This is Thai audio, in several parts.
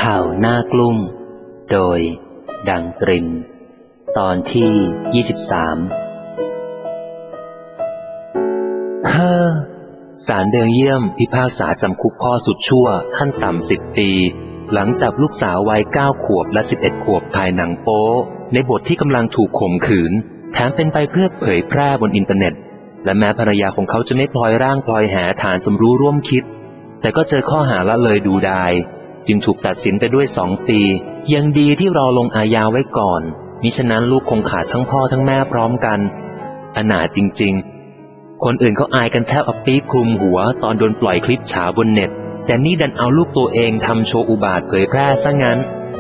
ข่าวหน้ากลุ้มโดยดังตรินตอนที่23ศาลเบลเยียมพิพากษาจำคุกพ่อสุดชั่วขั้นต่ำ10 ปีหลังจับลูกสาววัย9 ขวบและ11 ขวบถ่ายหนังโป๊ในบทที่กำลังถูกข่มขืนแถมเป็นไปเพื่อเผยแพร่บนอินเทอร์เน็ตและแม้ภรรยาของเขาจะไม่พลอยร่างพลอยแหฐานสมรู้ร่วมคิดแต่ก็เจอข้อหาละเลยดูดายจึงถูกตัดสินไปด้วย2 ปียังดีที่รอลงอาญาไว้ก่อนมิฉะนั้นลูกคงขาดทั้งพ่อทั้งแม่พร้อมกันอนาถจริงๆคนอื่นเขาอายกันแทบเอาปี๊บคลุมหัวตอนโดนปล่อยคลิปฉาบนเน็ตแต่นี่ดันเอาลูกตัวเองทำโชว์อุบาทเผยแพร่ซะงั้น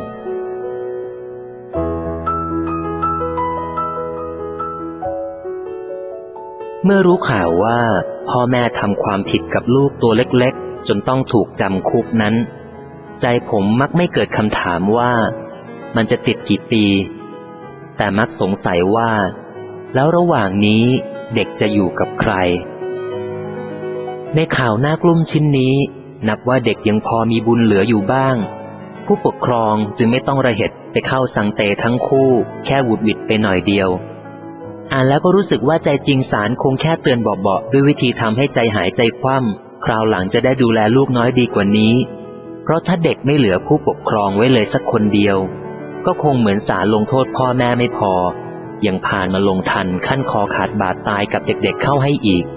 เมื่อรู้ข่าวว่าพ่อแม่ทำความผิดกับลูกตัวเล็กๆจนต้องถูกจำคุกนั้นใจผมมักไม่เกิดคำถามว่ามันจะติดกี่ปีแต่มักสงสัยว่าแล้วระหว่างนี้เด็กจะอยู่กับใครในข่าวหน้ากลุ้มชิ้นนี้นับว่าเด็กยังพอมีบุญเหลืออยู่บ้างผู้ปกครองจึงไม่ต้องระเหตุไปเข้าสังเตทั้งคู่แค่หวุดหวิดไปหน่อยเดียวอ่านแล้วก็รู้สึกว่าใจจริงศาลคงแค่เตือนเบาๆด้วยวิธีทำให้ใจหายใจคว่ำคราวหลังจะได้ดูแลลูกน้อยดีกว่านี้เพราะถ้าเด็กไม่เหลือผู้ปกครองไว้เลยสักคนเดียวก็คงเหมือนศาลลงโทษพ่อแม่ไม่พอยังผ่านมาลงทันขั้นคอขาดบาดตายกับเด็กๆเข้าให้อีก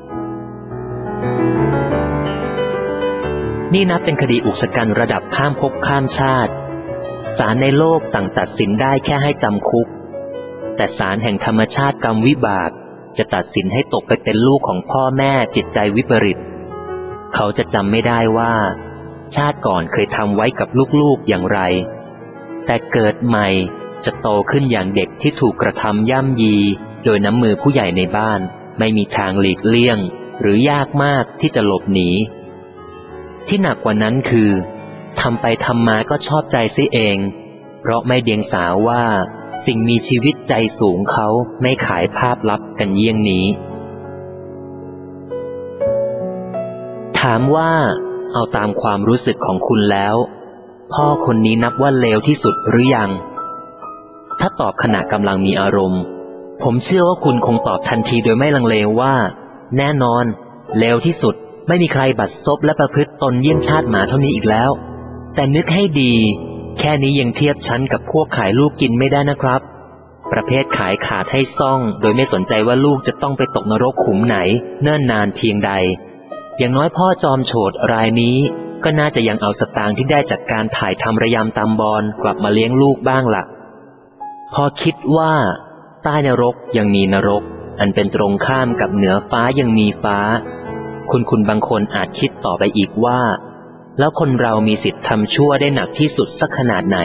นี่นับเป็นคดีอุกชะกันระดับข้ามภพข้ามชาติศาลในโลกสั่งตัดสินได้แค่ให้จำคุกแต่ศาลแห่งธรรมชาติกรรมวิบากจะตัดสินให้ตกไปเป็นลูกของพ่อแม่จิตใจวิปริตเขาจะจำไม่ได้ว่าชาติก่อนเคยทำไว้กับลูกๆอย่างไรแต่เกิดใหม่จะโตขึ้นอย่างเด็กที่ถูกกระทำย่ำยีโดยน้ำมือผู้ใหญ่ในบ้านไม่มีทางหลีกเลี่ยงหรือยากมากที่จะหลบหนีที่หนักกว่านั้นคือทำไปทำมาก็ชอบใจซิเองเพราะไม่เดียงสาว่าสิ่งมีชีวิตใจสูงเขาไม่ขายภาพลับกันเยี่ยงนี้ถามว่าเอาตามความรู้สึกของคุณแล้วพ่อคนนี้นับว่าเลวที่สุดหรือยังถ้าตอบขณะกำลังมีอารมณ์ผมเชื่อว่าคุณคงตอบทันทีโดยไม่ลังเลว่าแน่นอนเลวที่สุดไม่มีใครบัดซบและประพฤติตนเยี่ยงชาติหมาเท่านี้อีกแล้วแต่นึกให้ดีแค่นี้ยังเทียบชั้นกับพวกขายลูกกินไม่ได้นะครับประเภทขายขาดให้ซ่องโดยไม่สนใจว่าลูกจะต้องไปตกนรกขุมไหนเนิ่นนานเพียงใดอย่างน้อยพ่อจอมโฉดรายนี้ก็น่าจะยังเอาสตางค์ที่ได้จากการถ่ายทำระยำตำบอลกลับมาเลี้ยงลูกบ้างล่ะพอคิดว่าใต้นรกยังมีนรกอันเป็นตรงข้ามกับเหนือฟ้ายังมีฟ้าคุณบางคนอาจคิดต่อไปอีกว่าแล้วคนเรามีสิทธิ์ทำชั่วได้หนักที่สุดสักขนาดไหน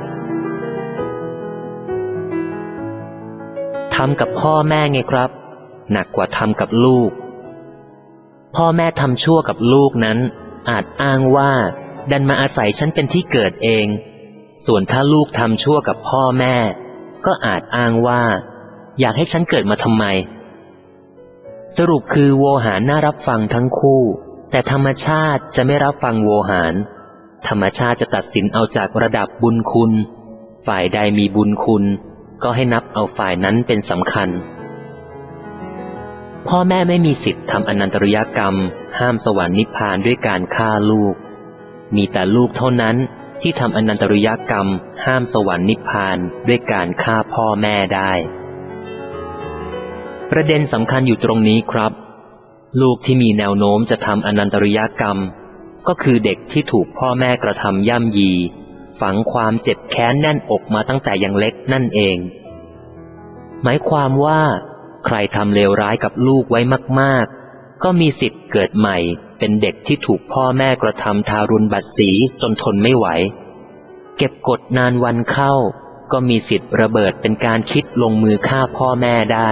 ทำกับพ่อแม่ไงครับหนักกว่าทำกับลูกพ่อแม่ทำชั่วกับลูกนั้นอาจอ้างว่าดันมาอาศัยฉันเป็นที่เกิดเองส่วนถ้าลูกทำชั่วกับพ่อแม่ก็อาจอ้างว่าอยากให้ฉันเกิดมาทำไมสรุปคือโวหารน่ารับฟังทั้งคู่แต่ธรรมชาติจะไม่รับฟังโวหารธรรมชาติจะตัดสินเอาจากระดับบุญคุณฝ่ายใดมีบุญคุณก็ให้นับเอาฝ่ายนั้นเป็นสำคัญพ่อแม่ไม่มีสิทธิ์ทำอนันตริยกรรมห้ามสวรรค์นิพพานด้วยการฆ่าลูกมีแต่ลูกเท่านั้นที่ทำอนันตริยกรรมห้ามสวรรค์นิพพานด้วยการฆ่าพ่อแม่ได้ประเด็นสำคัญอยู่ตรงนี้ครับลูกที่มีแนวโน้มจะทำอนันตริยกรรมก็คือเด็กที่ถูกพ่อแม่กระทำย่ำยีฝังความเจ็บแค้นแน่นอกมาตั้งแต่ยังเล็กนั่นเองหมายความว่าใครทำเลวร้ายกับลูกไว้มากๆก็มีสิทธิ์เกิดใหม่เป็นเด็กที่ถูกพ่อแม่กระทำทารุณบัดสีจนทนไม่ไหวเก็บกดนานวันเข้าก็มีสิทธิ์ระเบิดเป็นการคิดลงมือฆ่าพ่อแม่ได้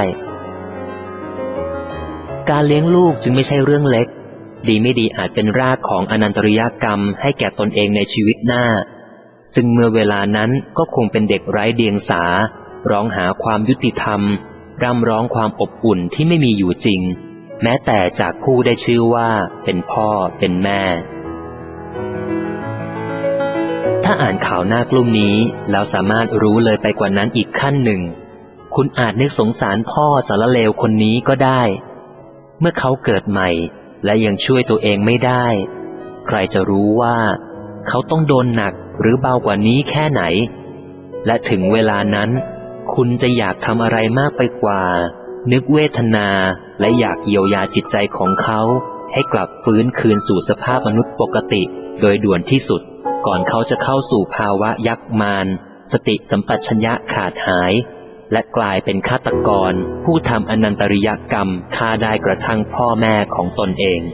การเลี้ยงลูกจึงไม่ใช่เรื่องเล็กดีไม่ดีอาจเป็นรากของอนันตริยกรรมให้แก่ตนเองในชีวิตหน้าซึ่งเมื่อเวลานั้นก็คงเป็นเด็กไร้เดียงสาร้องหาความยุติธรรมร่ำร้องความอบอุ่นที่ไม่มีอยู่จริงแม้แต่จากผู้ได้ชื่อว่าเป็นพ่อเป็นแม่ถ้าอ่านข่าวหน้ากลุ่มนี้แล้วสามารถรู้เลยไปกว่านั้นอีกขั้นหนึ่งคุณอาจนึกสงสารพ่อสารเลวคนนี้ก็ได้เมื่อเขาเกิดใหม่และยังช่วยตัวเองไม่ได้ใครจะรู้ว่าเขาต้องโดนหนักหรือเบากว่านี้แค่ไหนและถึงเวลานั้นคุณจะอยากทำอะไรมากไปกว่านึกเวทนาและอยากเยียวยาจิตใจของเขาให้กลับฟื้นคืนสู่สภาพมนุษย์ปกติโดยด่วนที่สุดก่อนเขาจะเข้าสู่ภาวะยักษ์มารสติสัมปชัญญะขาดหายและกลายเป็นฆาตกรผู้ทำอนันตริยกรรมฆ่าได้กระทั่งพ่อแม่ของตนเอง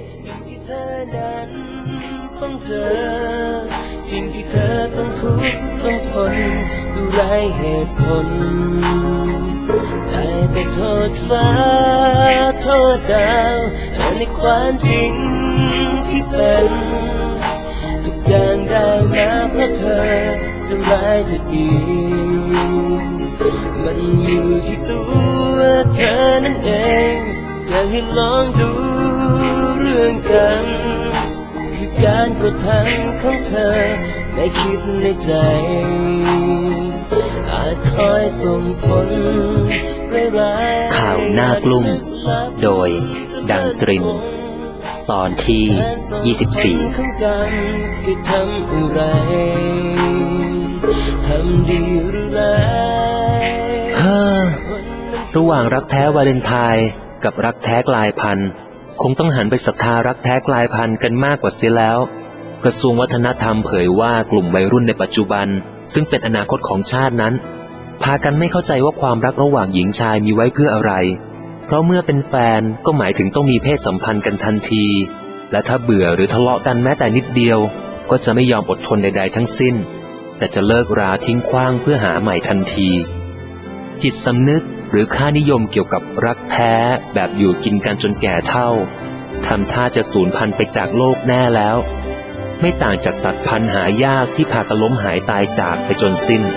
สิ่งที่เธอต้องทุกข์ต้องทนดูไร้เหตุผลได้แต่โทษฟ้าโทษดาวแต่ในความจริงที่เป็นทุกอย่างได้มาเพราะเธอจะร้ายจะดีมันอยู่ที่ตัวเธอนั่นเองอยากให้ลองดูเรื่องกันการกระทำของเธอได้คิดในใจอาจคอยส่งผลร้ายๆข่าวหน้ากลุ่มโดยดังตรินตอนที่24ระหว่างรักแท้วาเลนไทน์กับรักแท้กลายพันธุ์คงต้องหันไปศรัทธารักแท้กลายพันธุ์กันมากกว่าเสียแล้วกระทรวงวัฒนธรรมเผยว่ากลุ่มวัยรุ่นในปัจจุบันซึ่งเป็นอนาคตของชาตินั้นพากันไม่เข้าใจว่าความรักระหว่างหญิงชายมีไว้เพื่ออะไรเพราะเมื่อเป็นแฟนก็หมายถึงต้องมีเพศสัมพันธ์กันทันทีและถ้าเบื่อหรือทะเลาะกันแม้แต่นิดเดียวก็จะไม่ยอมอดทนใดๆทั้งสิ้นแต่จะเลิกราทิ้งขว้างเพื่อหาใหม่ทันทีจิตสำนึกหรือค่านิยมเกี่ยวกับรักแท้แบบอยู่กินกันจนแก่เฒ่าทำท่าจะสูญพันธุ์ไปจากโลกแน่แล้วไม่ต่างจากสัตว์พันธุ์หายากที่พากันล้มหายตายจากไปจนสิ้น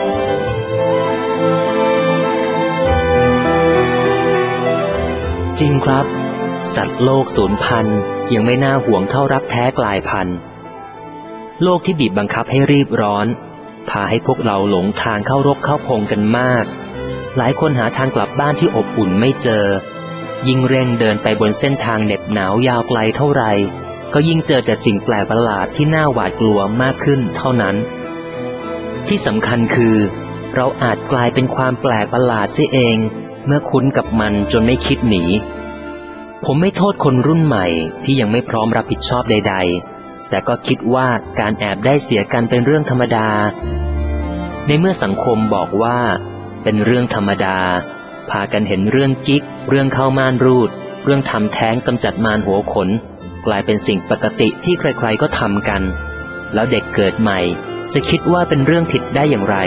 จริงครับสัตว์โลกสูญพันธุ์ยังไม่น่าห่วงเท่ารักแท้กลายพันธุ์โลกที่บีบบังคับให้รีบร้อนพาให้พวกเราหลงทางเข้ารกเข้าพงกันมากหลายคนหาทางกลับบ้านที่อบอุ่นไม่เจอยิ่งเร่งเดินไปบนเส้นทางเหน็บหนาวยาวไกลเท่าไรก็ยิ่งเจอแต่สิ่งแปลกประหลาดที่น่าหวาดกลัวมากขึ้นเท่านั้นที่สำคัญคือเราอาจกลายเป็นความแปลกประหลาดเสียเองเมื่อคุ้นกับมันจนไม่คิดหนีผมไม่โทษคนรุ่นใหม่ที่ยังไม่พร้อมรับผิดชอบใดๆแต่ก็คิดว่าการแอบได้เสียกันเป็นเรื่องธรรมดาในเมื่อสังคมบอกว่าเป็นเรื่องธรรมดาพากันเห็นเรื่องกิ๊กเรื่องเข้าม่านรูดเรื่องทำแท้งกำจัดมารหัวขนกลายเป็นสิ่งปกติที่ใครๆก็ทำกันแล้วเด็กเกิดใหม่จะคิดว่าเป็นเรื่องผิดได้อย่างไร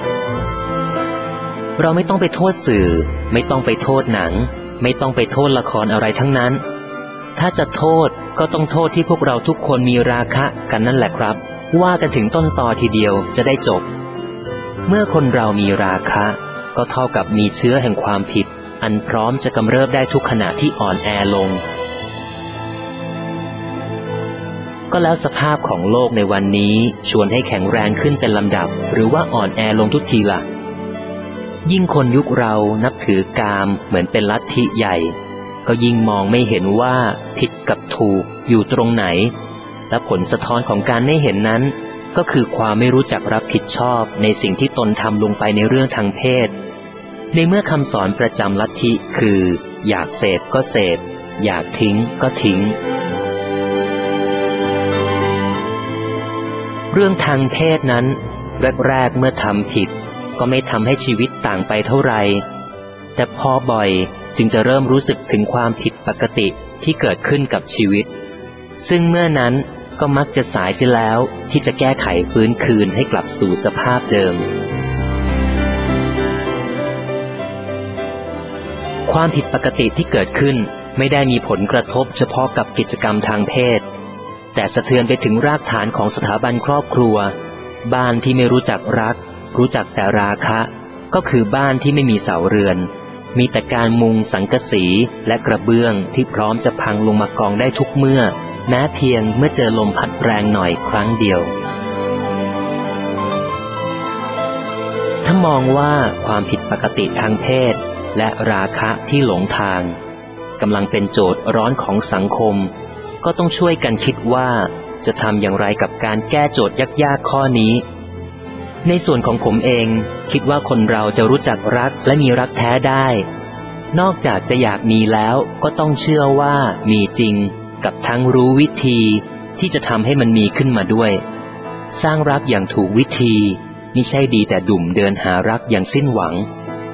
เราไม่ต้องไปโทษสื่อไม่ต้องไปโทษหนังไม่ต้องไปโทษละครอะไรทั้งนั้นถ้าจะโทษก็ต้องโทษที่พวกเราทุกคนมีราคะกันนั่นแหละครับว่ากันถึงต้นตอทีเดียวจะได้จบเมื่อคนเรามีราคะก็เท่ากับมีเชื้อแห่งความผิดอันพร้อมจะกำเริบได้ทุกขณะที่อ่อนแอลงก็แล้วสภาพของโลกในวันนี้ชวนให้แข็งแรงขึ้นเป็นลำดับหรือว่าอ่อนแอลงทุกทีล่ะยิ่งคนยุคเรานับถือกามเหมือนเป็นลัทธิใหญ่ก็ยิ่งมองไม่เห็นว่าผิดกับถูกอยู่ตรงไหนและผลสะท้อนของการไม่เห็นนั้นก็คือความไม่รู้จักรับผิดชอบในสิ่งที่ตนทำลงไปในเรื่องทางเพศในเมื่อคำสอนประจำลัทธิคืออยากเสพก็เสพอยากทิ้งก็ทิ้งเรื่องทางเพศนั้นแรกๆเมื่อทำผิดก็ไม่ทำให้ชีวิตต่างไปเท่าไหร่แต่พอบ่อยจึงจะเริ่มรู้สึกถึงความผิดปกติที่เกิดขึ้นกับชีวิตซึ่งเมื่อนั้นก็มักจะสายเสียแล้วที่จะแก้ไขฟื้นคืนให้กลับสู่สภาพเดิมความผิดปกติที่เกิดขึ้นไม่ได้มีผลกระทบเฉพาะกับกิจกรรมทางเพศแต่สะเทือนไปถึงรากฐานของสถาบันครอบครัวบ้านที่ไม่รู้จักรักรู้จักแต่ราคะก็คือบ้านที่ไม่มีเสาเรือนมีแต่การมุงสังกะสีและกระเบื้องที่พร้อมจะพังลงมากองได้ทุกเมื่อแม้เพียงเมื่อเจอลมพัดแรงหน่อยครั้งเดียวถ้ามองว่าความผิดปกติทางเพศและราคะที่หลงทางกำลังเป็นโจทย์ร้อนของสังคมก็ต้องช่วยกันคิดว่าจะทำอย่างไรกับการแก้โจทย์ยากๆข้อนี้ในส่วนของผมเองคิดว่าคนเราจะรู้จักรักและมีรักแท้ได้นอกจากจะอยากมีแล้วก็ต้องเชื่อว่ามีจริงกับทั้งรู้วิธีที่จะทำให้มันมีขึ้นมาด้วยสร้างรักอย่างถูกวิธีมิใช่ดีแต่ดุ่มเดินหารักอย่างสิ้นหวัง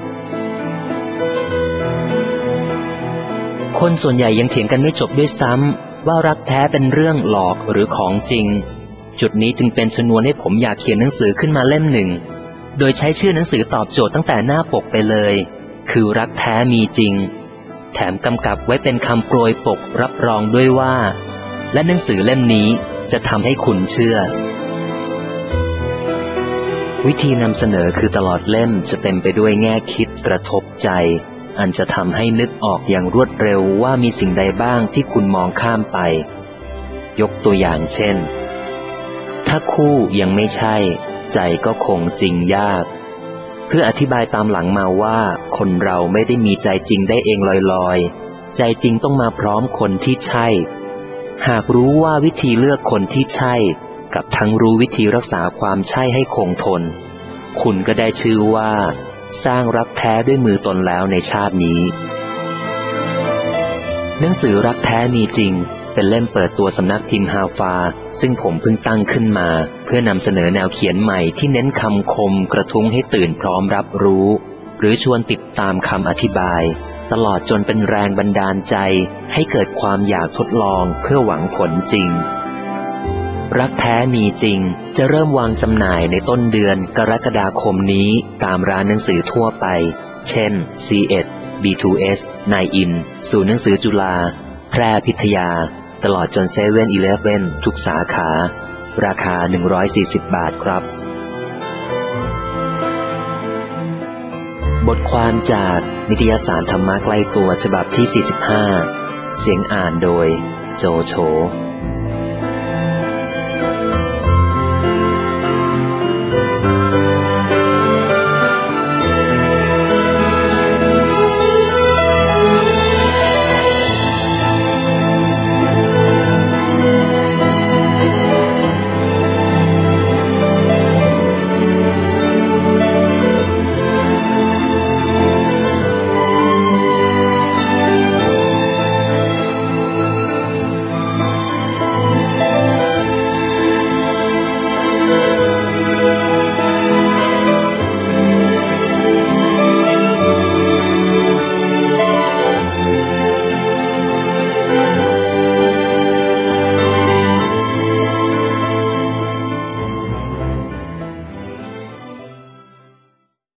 คนส่วนใหญ่ยังเถียงกันไม่จบด้วยซ้ำว่ารักแท้เป็นเรื่องหลอกหรือของจริงจุดนี้จึงเป็นชนวนให้ผมอยากเขียนหนังสือขึ้นมาเล่มหนึ่งโดยใช้ชื่อหนังสือตอบโจทย์ตั้งแต่หน้าปกไปเลยคือรักแท้มีจริงแถมกำกับไว้เป็นคำโปรยปกรับรองด้วยว่าและหนังสือเล่มนี้จะทำให้คุณเชื่อวิธีนำเสนอคือตลอดเล่มจะเต็มไปด้วยแง่คิดกระทบใจอันจะทำให้นึกออกอย่างรวดเร็วว่ามีสิ่งใดบ้างที่คุณมองข้ามไปยกตัวอย่างเช่นถ้าคู่ยังไม่ใช่ใจก็คงจริงยากเพื่ออธิบายตามหลังมาว่าคนเราไม่ได้มีใจจริงได้เองลอยๆใจจริงต้องมาพร้อมคนที่ใช่หากรู้ว่าวิธีเลือกคนที่ใช่กับทั้งรู้วิธีรักษาความใช่ให้คงทนคุณก็ได้ชื่อว่าสร้างรักแท้ด้วยมือตนแล้วในชาตินี้หนังสือรักแท้มีจริงเป็นเล่มเปิดตัวสำนักพิมพ์ฮาฟาซึ่งผมเพิ่งตั้งขึ้นมาเพื่อนำเสนอแนวเขียนใหม่ที่เน้นคำคมกระทุ้งให้ตื่นพร้อมรับรู้หรือชวนติดตามคำอธิบายตลอดจนเป็นแรงบันดาลใจให้เกิดความอยากทดลองเพื่อหวังผลจริงรักแท้มีจริงจะเริ่มวางจำหน่ายในต้นเดือนกรกฎาคมนี้ตามร้านหนังสือทั่วไปเช่น C1 B2S 9in ศูนย์หนังสือจุฬาแพร่พิทยาตลอดจน7-Eleven ทุกสาขาราคา140 บาทครับบทความจากนิตยสารธรรมะใกล้ตัวฉบับที่45เสียงอ่านโดยโจโฉ